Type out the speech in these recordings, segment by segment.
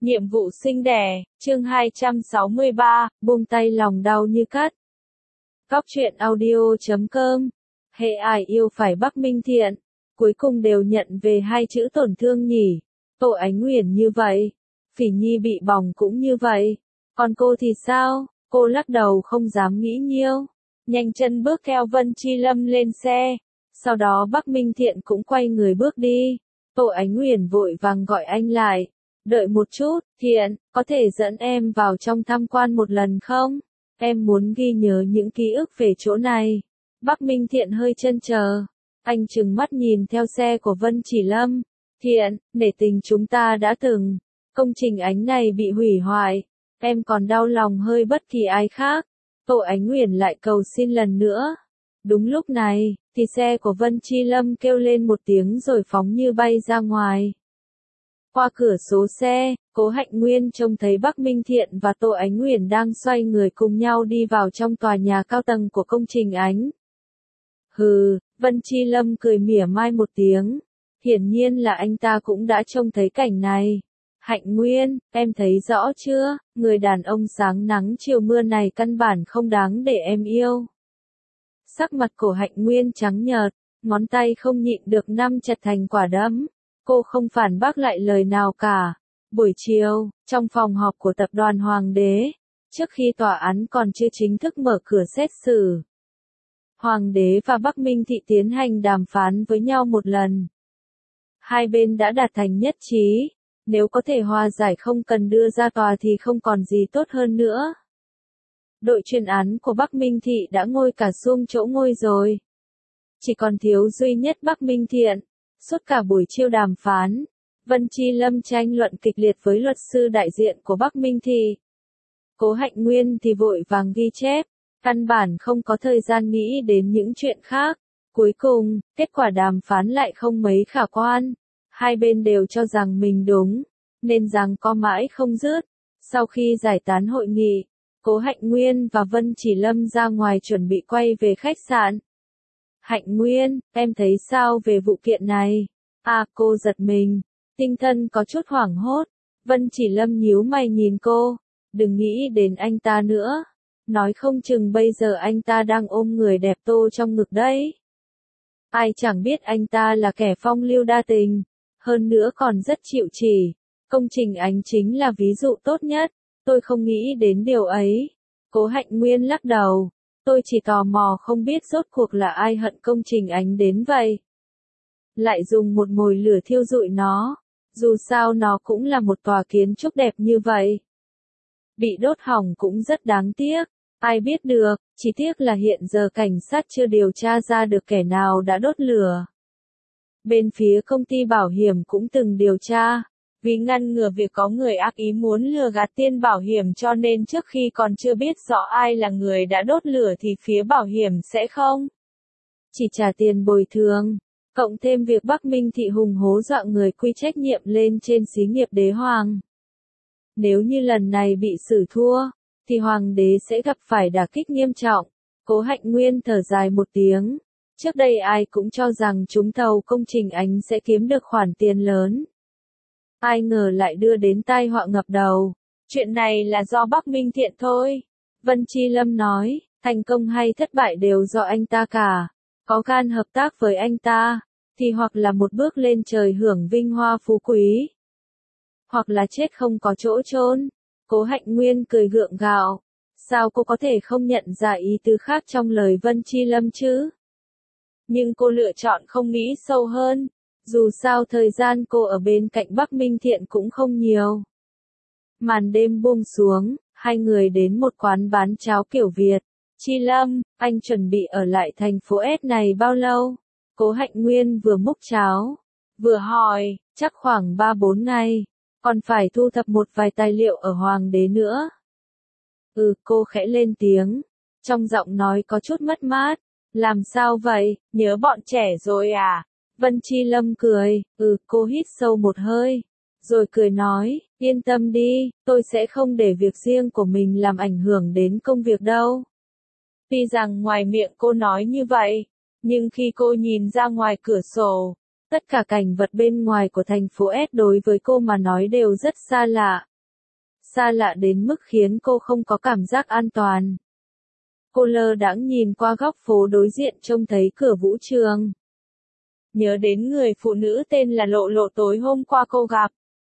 Nhiệm vụ sinh đẻ, chương 263, buông tay lòng đau như cắt. Cóc truyện audio.com. Hệ ai yêu phải Bắc Minh Thiện, cuối cùng đều nhận về hai chữ tổn thương nhỉ. Tô Ánh Uyển như vậy, Phỉ Nhi bị bỏng cũng như vậy. Còn cô thì sao? Cô lắc đầu không dám nghĩ nhiều. Nhanh chân bước theo Vân Chi Lâm lên xe. Sau đó Bắc Minh Thiện cũng quay người bước đi. Tô Ánh Uyển vội vàng gọi anh lại. Đợi một chút, Thiện, có thể dẫn em vào trong tham quan một lần không? Em muốn ghi nhớ những ký ức về chỗ này. Bắc Minh Thiện hơi chần chờ. Anh trừng mắt nhìn theo xe của Vân Chỉ Lâm. Thiện, nể tình chúng ta đã từng. Công trình ánh này bị hủy hoại. Em còn đau lòng hơi bất kỳ ai khác. Tô Ánh Uyển lại cầu xin lần nữa. Đúng lúc này, thì xe của Vân Chi Lâm kêu lên một tiếng rồi phóng như bay ra ngoài. Qua cửa sổ xe, Cố Hạnh Nguyên trông thấy Bắc Minh Thiện và Tô Ánh Uyển đang xoay người cùng nhau đi vào trong tòa nhà cao tầng của công trình ánh. Hừ, Vân Chi Lâm cười mỉa mai một tiếng. Hiển nhiên là anh ta cũng đã trông thấy cảnh này. Hạnh Nguyên, em thấy rõ chưa, người đàn ông sáng nắng chiều mưa này căn bản không đáng để em yêu. Sắc mặt của Hạnh Nguyên trắng nhợt, ngón tay không nhịn được nắm chặt thành quả đấm. Cô không phản bác lại lời nào cả. Buổi chiều, trong phòng họp của tập đoàn Hoàng đế, trước khi tòa án còn chưa chính thức mở cửa xét xử, Hoàng đế và Bắc Minh Thị tiến hành đàm phán với nhau một lần. Hai bên đã đạt thành nhất trí, nếu có thể hòa giải không cần đưa ra tòa thì không còn gì tốt hơn nữa. Đội chuyên án của Bắc Minh Thị đã ngồi cả xuông chỗ ngồi rồi. Chỉ còn thiếu duy nhất Bắc Minh Thiện. Suốt cả buổi chiều đàm phán, Vân Chi Lâm tranh luận kịch liệt với luật sư đại diện của Bắc Minh Thị. Cố Hạnh Nguyên thì vội vàng ghi chép, căn bản không có thời gian nghĩ đến những chuyện khác. Cuối cùng, kết quả đàm phán lại không mấy khả quan. Hai bên đều cho rằng mình đúng, nên giằng co mãi không dứt. Sau khi giải tán hội nghị, Cố Hạnh Nguyên và Vân Chỉ Lâm ra ngoài chuẩn bị quay về khách sạn. Hạnh Nguyên, em thấy sao về vụ kiện này? À, cô giật mình, tinh thần có chút hoảng hốt. Vân Chỉ Lâm nhíu mày nhìn cô, đừng nghĩ đến anh ta nữa. Nói không chừng bây giờ anh ta đang ôm người đẹp Tô trong ngực đấy. Ai chẳng biết anh ta là kẻ phong lưu đa tình, hơn nữa còn rất chịu chỉ. Công trình ánh chính là ví dụ tốt nhất, tôi không nghĩ đến điều ấy. Cố Hạnh Nguyên lắc đầu. Tôi chỉ tò mò không biết rốt cuộc là ai hận công trình ánh đến vậy. Lại dùng một mồi lửa thiêu rụi nó, dù sao nó cũng là một tòa kiến trúc đẹp như vậy. Bị đốt hỏng cũng rất đáng tiếc, ai biết được, chỉ tiếc là hiện giờ cảnh sát chưa điều tra ra được kẻ nào đã đốt lửa. Bên phía công ty bảo hiểm cũng từng điều tra. Vì ngăn ngừa việc có người ác ý muốn lừa gạt tiền bảo hiểm cho nên trước khi còn chưa biết rõ ai là người đã đốt lửa thì phía bảo hiểm sẽ không chỉ trả tiền bồi thường, cộng thêm việc Bắc Minh Thị hùng hố dọa người quy trách nhiệm lên trên xí nghiệp đế hoàng. Nếu như lần này bị xử thua, thì hoàng đế sẽ gặp phải đả kích nghiêm trọng. Cố Hạnh Nguyên thở dài một tiếng. Trước đây ai cũng cho rằng trúng thầu công trình ánh sẽ kiếm được khoản tiền lớn. Ai ngờ lại đưa đến tai họa ngập đầu. Chuyện này là do Bắc Minh Thiện thôi. Vân Chi Lâm nói, thành công hay thất bại đều do anh ta cả. Có gan hợp tác với anh ta, thì hoặc là một bước lên trời hưởng vinh hoa phú quý, hoặc là chết không có chỗ chôn. Cố Hạnh Nguyên cười gượng gạo. Sao cô có thể không nhận ra ý tứ khác trong lời Vân Chi Lâm chứ? Nhưng cô lựa chọn không nghĩ sâu hơn. Dù sao thời gian cô ở bên cạnh Bắc Minh Thiện cũng không nhiều. Màn đêm buông xuống, hai người đến một quán bán cháo kiểu Việt. Chi Lâm, anh chuẩn bị ở lại thành phố S này bao lâu? Cố Hạnh Nguyên vừa múc cháo, vừa hỏi, chắc khoảng 3-4 ngày, còn phải thu thập một vài tài liệu ở Hoàng đế nữa. Cô khẽ lên tiếng, trong giọng nói có chút mất mát. Làm sao vậy, nhớ bọn trẻ rồi à? Vân Chi Lâm cười, cô hít sâu một hơi, rồi cười nói, yên tâm đi, tôi sẽ không để việc riêng của mình làm ảnh hưởng đến công việc đâu. Tuy rằng ngoài miệng cô nói như vậy, nhưng khi cô nhìn ra ngoài cửa sổ, tất cả cảnh vật bên ngoài của thành phố S đối với cô mà nói đều rất xa lạ. xa lạ đến mức khiến cô không có cảm giác an toàn. Cô lơ đãng nhìn qua góc phố đối diện trông thấy cửa vũ trường. Nhớ đến người phụ nữ tên là Lộ Lộ tối hôm qua cô gặp.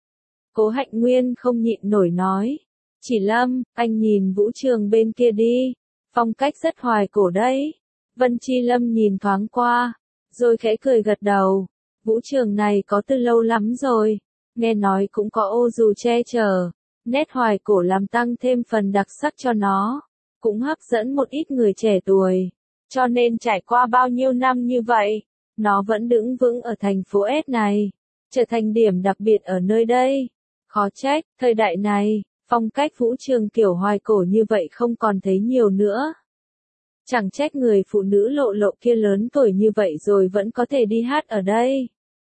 Cố Hạnh Nguyên không nhịn nổi nói. Chỉ Lâm, anh nhìn vũ trường bên kia đi. Phong cách rất hoài cổ đấy. Vân Chi Lâm nhìn thoáng qua, rồi khẽ cười gật đầu. Vũ trường này có từ lâu lắm rồi. Nghe nói cũng có ô dù che chở. Nét hoài cổ làm tăng thêm phần đặc sắc cho nó. Cũng hấp dẫn một ít người trẻ tuổi. Cho nên trải qua bao nhiêu năm như vậy, nó vẫn đứng vững ở thành phố S này. Trở thành điểm đặc biệt ở nơi đây. Khó trách, thời đại này, phong cách vũ trường kiểu hoài cổ như vậy không còn thấy nhiều nữa. Chẳng trách người phụ nữ Lộ Lộ kia lớn tuổi như vậy rồi vẫn có thể đi hát ở đây.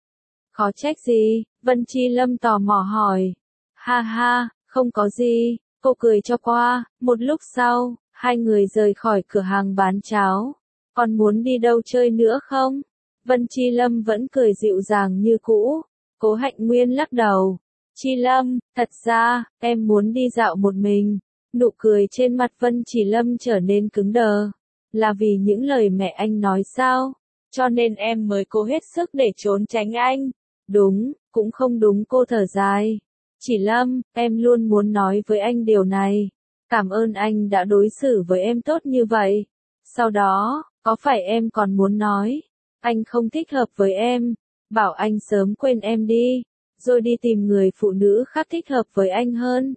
Khó trách gì? Vân Chi Lâm tò mò hỏi. Ha ha, không có gì, cô cười cho qua. Một lúc sau, hai người rời khỏi cửa hàng bán cháo. Còn muốn đi đâu chơi nữa không? Vân Chi Lâm vẫn cười dịu dàng như cũ. Cố Hạnh Nguyên lắc đầu. Chi Lâm, thật ra, em muốn đi dạo một mình. Nụ cười trên mặt Vân Chi Lâm trở nên cứng đờ. Là vì những lời mẹ anh nói sao? Cho nên em mới cố hết sức để trốn tránh anh. Đúng, cũng không đúng, cô thở dài. Chỉ Lâm, em luôn muốn nói với anh điều này. Cảm ơn anh đã đối xử với em tốt như vậy. Sau đó, có phải em còn muốn nói, anh không thích hợp với em, bảo anh sớm quên em đi, rồi đi tìm người phụ nữ khác thích hợp với anh hơn.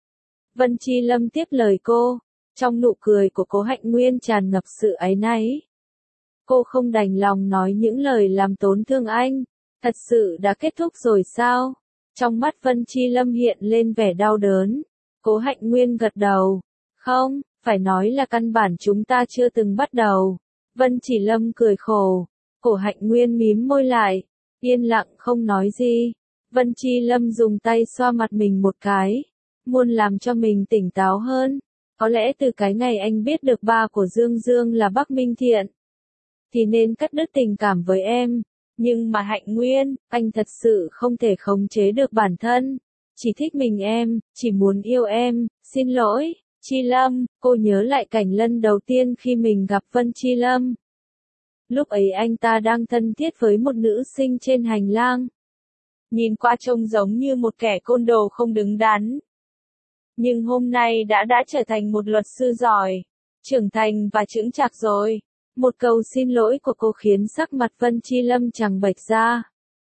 Vân Chi Lâm tiếp lời cô, trong nụ cười của Cố Hạnh Nguyên tràn ngập sự áy náy. Cô không đành lòng nói những lời làm tổn thương anh, thật sự đã kết thúc rồi sao? Trong mắt Vân Chi Lâm hiện lên vẻ đau đớn. Cố Hạnh Nguyên gật đầu. Không, phải nói là căn bản chúng ta chưa từng bắt đầu. Vân Chỉ Lâm cười khổ. Cố Hạnh Nguyên mím môi lại, yên lặng không nói gì. Vân Chi Lâm dùng tay xoa mặt mình một cái, muốn làm cho mình tỉnh táo hơn. Có lẽ từ cái ngày anh biết được ba của Dương Dương là Bắc Minh Thiện, thì nên cắt đứt tình cảm với em. Nhưng mà Hạnh Nguyên, anh thật sự không thể khống chế được bản thân. Chỉ thích mình em, chỉ muốn yêu em, xin lỗi, Chi Lâm. Cô nhớ lại cảnh lần đầu tiên khi mình gặp Vân Chi Lâm. Lúc ấy anh ta đang thân thiết với một nữ sinh trên hành lang. Nhìn qua trông giống như một kẻ côn đồ không đứng đắn. Nhưng hôm nay đã trở thành một luật sư giỏi, trưởng thành và chững chạc rồi. Một câu xin lỗi của cô khiến sắc mặt Vân Chi Lâm trắng bệch ra.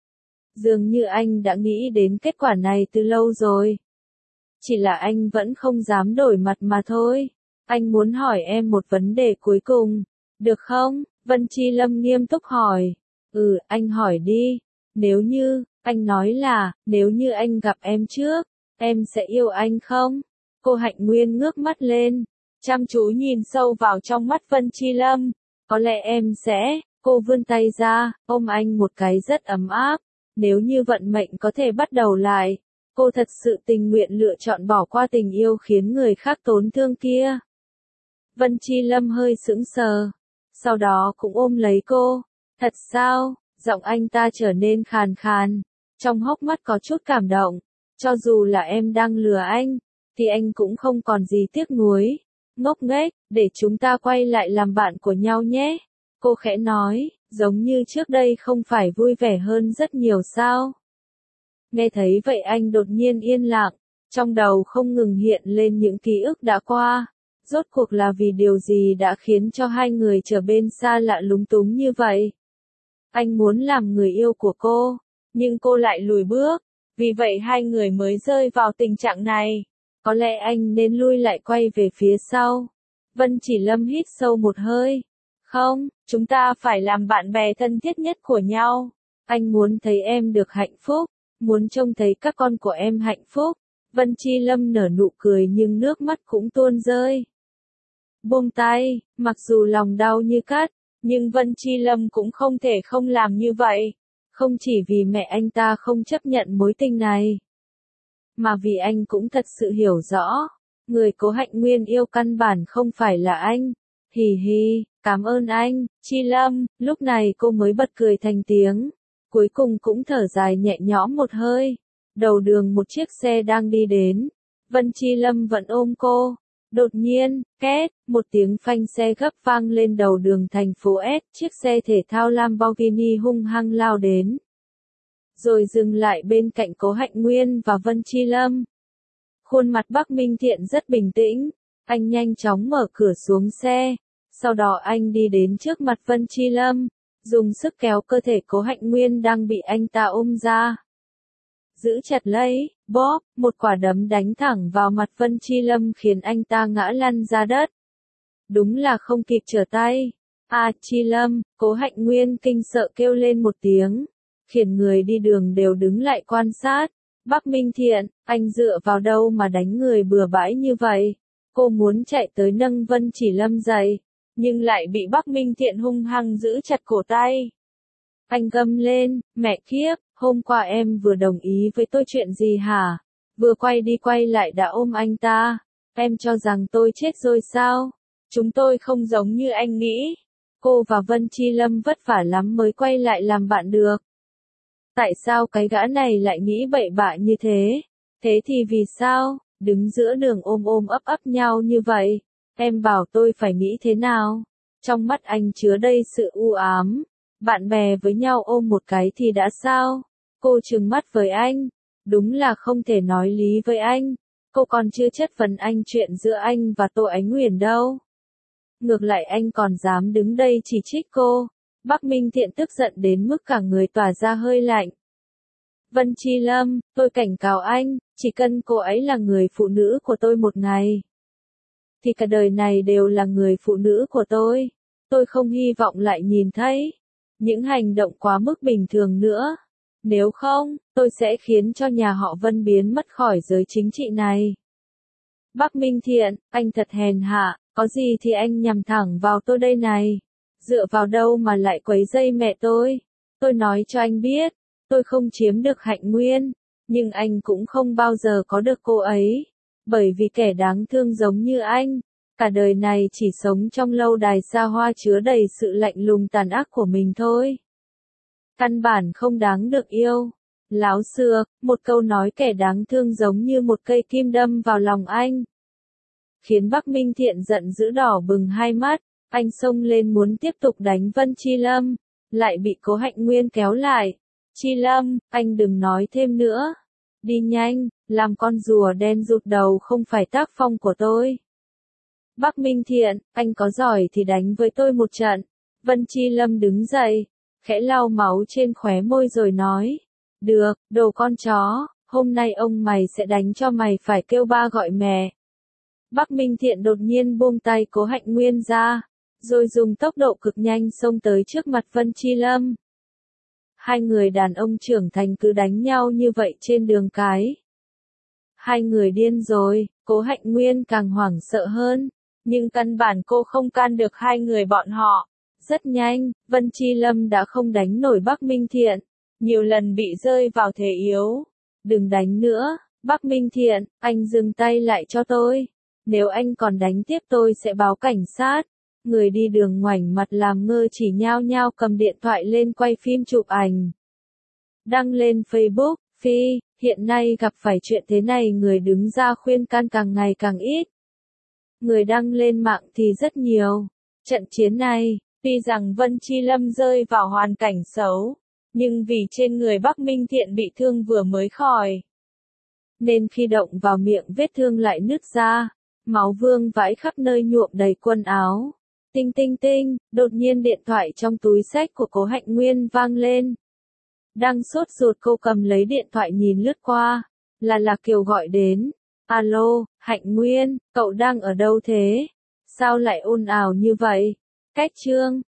Dường như anh đã nghĩ đến kết quả này từ lâu rồi. Chỉ là anh vẫn không dám đổi mặt mà thôi. Anh muốn hỏi em một vấn đề cuối cùng. Được không? Vân Chi Lâm nghiêm túc hỏi. Anh hỏi đi. Nếu như, anh nói là, nếu như anh gặp em trước, em sẽ yêu anh không? Cô Hạnh Nguyên ngước mắt lên, chăm chú nhìn sâu vào trong mắt Vân Chi Lâm. Có lẽ em sẽ, cô vươn tay ra, ôm anh một cái rất ấm áp. Nếu như vận mệnh có thể bắt đầu lại, cô thật sự tình nguyện lựa chọn bỏ qua tình yêu khiến người khác tổn thương kia. Vân Chi Lâm hơi sững sờ, sau đó cũng ôm lấy cô. Thật sao? Giọng anh ta trở nên khàn khàn, trong hốc mắt có chút cảm động. Cho dù là em đang lừa anh, thì anh cũng không còn gì tiếc nuối. Ngốc nghếch, để chúng ta quay lại làm bạn của nhau nhé. Cô khẽ nói, giống như trước đây không phải vui vẻ hơn rất nhiều sao? Nghe thấy vậy anh đột nhiên yên lặng, trong đầu không ngừng hiện lên những ký ức đã qua. Rốt cuộc là vì điều gì đã khiến cho hai người trở bên xa lạ lúng túng như vậy? Anh muốn làm người yêu của cô, nhưng cô lại lùi bước, vì vậy hai người mới rơi vào tình trạng này. Có lẽ anh nên lui lại quay về phía sau. Vân Chỉ Lâm hít sâu một hơi. Không, chúng ta phải làm bạn bè thân thiết nhất của nhau. Anh muốn thấy em được hạnh phúc, muốn trông thấy các con của em hạnh phúc. Vân Chi Lâm nở nụ cười nhưng nước mắt cũng tuôn rơi. Buông tay, mặc dù lòng đau như cắt, nhưng Vân Chi Lâm cũng không thể không làm như vậy. Không chỉ vì mẹ anh ta không chấp nhận mối tình này, mà vì anh cũng thật sự hiểu rõ, người Cố Hạnh Nguyên yêu căn bản không phải là anh. Hì hì, cảm ơn anh, Chi Lâm. Lúc này cô mới bật cười thành tiếng, cuối cùng cũng thở dài nhẹ nhõm một hơi. Đầu đường một chiếc xe đang đi đến, Vân Chi Lâm vẫn ôm cô. Đột nhiên, két, một tiếng phanh xe gấp vang lên đầu đường thành phố S, chiếc xe thể thao Lamborghini hung hăng lao đến. Rồi dừng lại bên cạnh Cố Hạnh Nguyên và Vân Chi Lâm. Khuôn mặt Bắc Minh Thiện rất bình tĩnh, anh nhanh chóng mở cửa xuống xe, sau đó anh đi đến trước mặt Vân Chi Lâm, dùng sức kéo cơ thể Cố Hạnh Nguyên đang bị anh ta ôm ra. Giữ chặt lấy, bóp, một quả đấm đánh thẳng vào mặt Vân Chi Lâm khiến anh ta ngã lăn ra đất. Đúng là không kịp trở tay. Chi Lâm, Cố Hạnh Nguyên kinh sợ kêu lên một tiếng, khiến người đi đường đều đứng lại quan sát. Bắc Minh Thiện, anh dựa vào đâu mà đánh người bừa bãi như vậy? Cô muốn chạy tới nâng Vân Chỉ Lâm dậy, nhưng lại bị Bắc Minh Thiện hung hăng giữ chặt cổ tay. Anh gầm lên, mẹ kiếp, hôm qua em vừa đồng ý với tôi chuyện gì hả? Vừa quay đi quay lại đã ôm anh ta. Em cho rằng tôi chết rồi sao? Chúng tôi không giống như anh nghĩ. Cô và Vân Chi Lâm vất vả lắm mới quay lại làm bạn được. Tại sao cái gã này lại nghĩ bậy bạ như thế? Thế thì vì sao? Đứng giữa đường ôm ôm ấp ấp nhau như vậy. Em bảo tôi phải nghĩ thế nào? Trong mắt anh chứa đầy sự u ám. Bạn bè với nhau ôm một cái thì đã sao? Cô trừng mắt với anh. Đúng là không thể nói lý với anh. Cô còn chưa chất vấn anh chuyện giữa anh và Tô Ánh Uyển đâu. Ngược lại anh còn dám đứng đây chỉ trích cô. Bắc Minh Thiện tức giận đến mức cả người tỏa ra hơi lạnh. Vân Chi Lâm, tôi cảnh cáo anh, chỉ cần cô ấy là người phụ nữ của tôi một ngày, thì cả đời này đều là người phụ nữ của tôi. Tôi không hy vọng lại nhìn thấy những hành động quá mức bình thường nữa. Nếu không, tôi sẽ khiến cho nhà họ Vân biến mất khỏi giới chính trị này. Bắc Minh Thiện, anh thật hèn hạ, có gì thì anh nhằm thẳng vào tôi đây này. Dựa vào đâu mà lại quấy rầy mẹ tôi? Tôi nói cho anh biết, tôi không chiếm được Hạnh Nguyên, nhưng anh cũng không bao giờ có được cô ấy. Bởi vì kẻ đáng thương giống như anh, cả đời này chỉ sống trong lâu đài xa hoa chứa đầy sự lạnh lùng tàn ác của mình thôi. Căn bản không đáng được yêu. Láo xược, một câu nói kẻ đáng thương giống như một cây kim đâm vào lòng anh. Khiến Bắc Minh Thiện giận dữ đỏ bừng hai mắt, anh xông lên muốn tiếp tục đánh Vân Chi Lâm, lại bị Cố Hạnh Nguyên kéo lại. Chi Lâm, anh đừng nói thêm nữa. Đi nhanh, làm con rùa đen rụt đầu không phải tác phong của tôi. Bắc Minh Thiện, anh có giỏi thì đánh với tôi một trận. Vân Chi Lâm đứng dậy, khẽ lau máu trên khóe môi rồi nói. Được, đồ con chó, hôm nay ông mày sẽ đánh cho mày phải kêu ba gọi mẹ. Bắc Minh Thiện đột nhiên buông tay Cố Hạnh Nguyên ra, rồi dùng tốc độ cực nhanh xông tới trước mặt Vân Chi Lâm. Hai người đàn ông trưởng thành cứ đánh nhau như vậy trên đường cái. Hai người điên rồi, Cố Hạnh Nguyên càng hoảng sợ hơn, nhưng căn bản cô không can được hai người bọn họ. Rất nhanh, Vân Chi Lâm đã không đánh nổi Bắc Minh Thiện, nhiều lần bị rơi vào thế yếu. Đừng đánh nữa, Bắc Minh Thiện, anh dừng tay lại cho tôi. Nếu anh còn đánh tiếp tôi sẽ báo cảnh sát. Người đi đường ngoảnh mặt làm ngơ chỉ nhao nhao cầm điện thoại lên quay phim chụp ảnh. Đăng lên Facebook, hiện nay gặp phải chuyện thế này người đứng ra khuyên can càng ngày càng ít. Người đăng lên mạng thì rất nhiều. Trận chiến này, tuy rằng Vân Chi Lâm rơi vào hoàn cảnh xấu, nhưng vì trên người Bắc Minh Thiện bị thương vừa mới khỏi, nên khi động vào miệng vết thương lại nứt ra, máu vương vãi khắp nơi nhuộm đầy quần áo. Tinh tinh tinh, đột nhiên điện thoại trong túi xách của Cố Hạnh Nguyên vang lên. Đang sốt ruột cô cầm lấy điện thoại nhìn lướt qua, là Kiều gọi đến. Alo, Hạnh Nguyên, cậu đang ở đâu thế? Sao lại ồn ào như vậy? Cách chương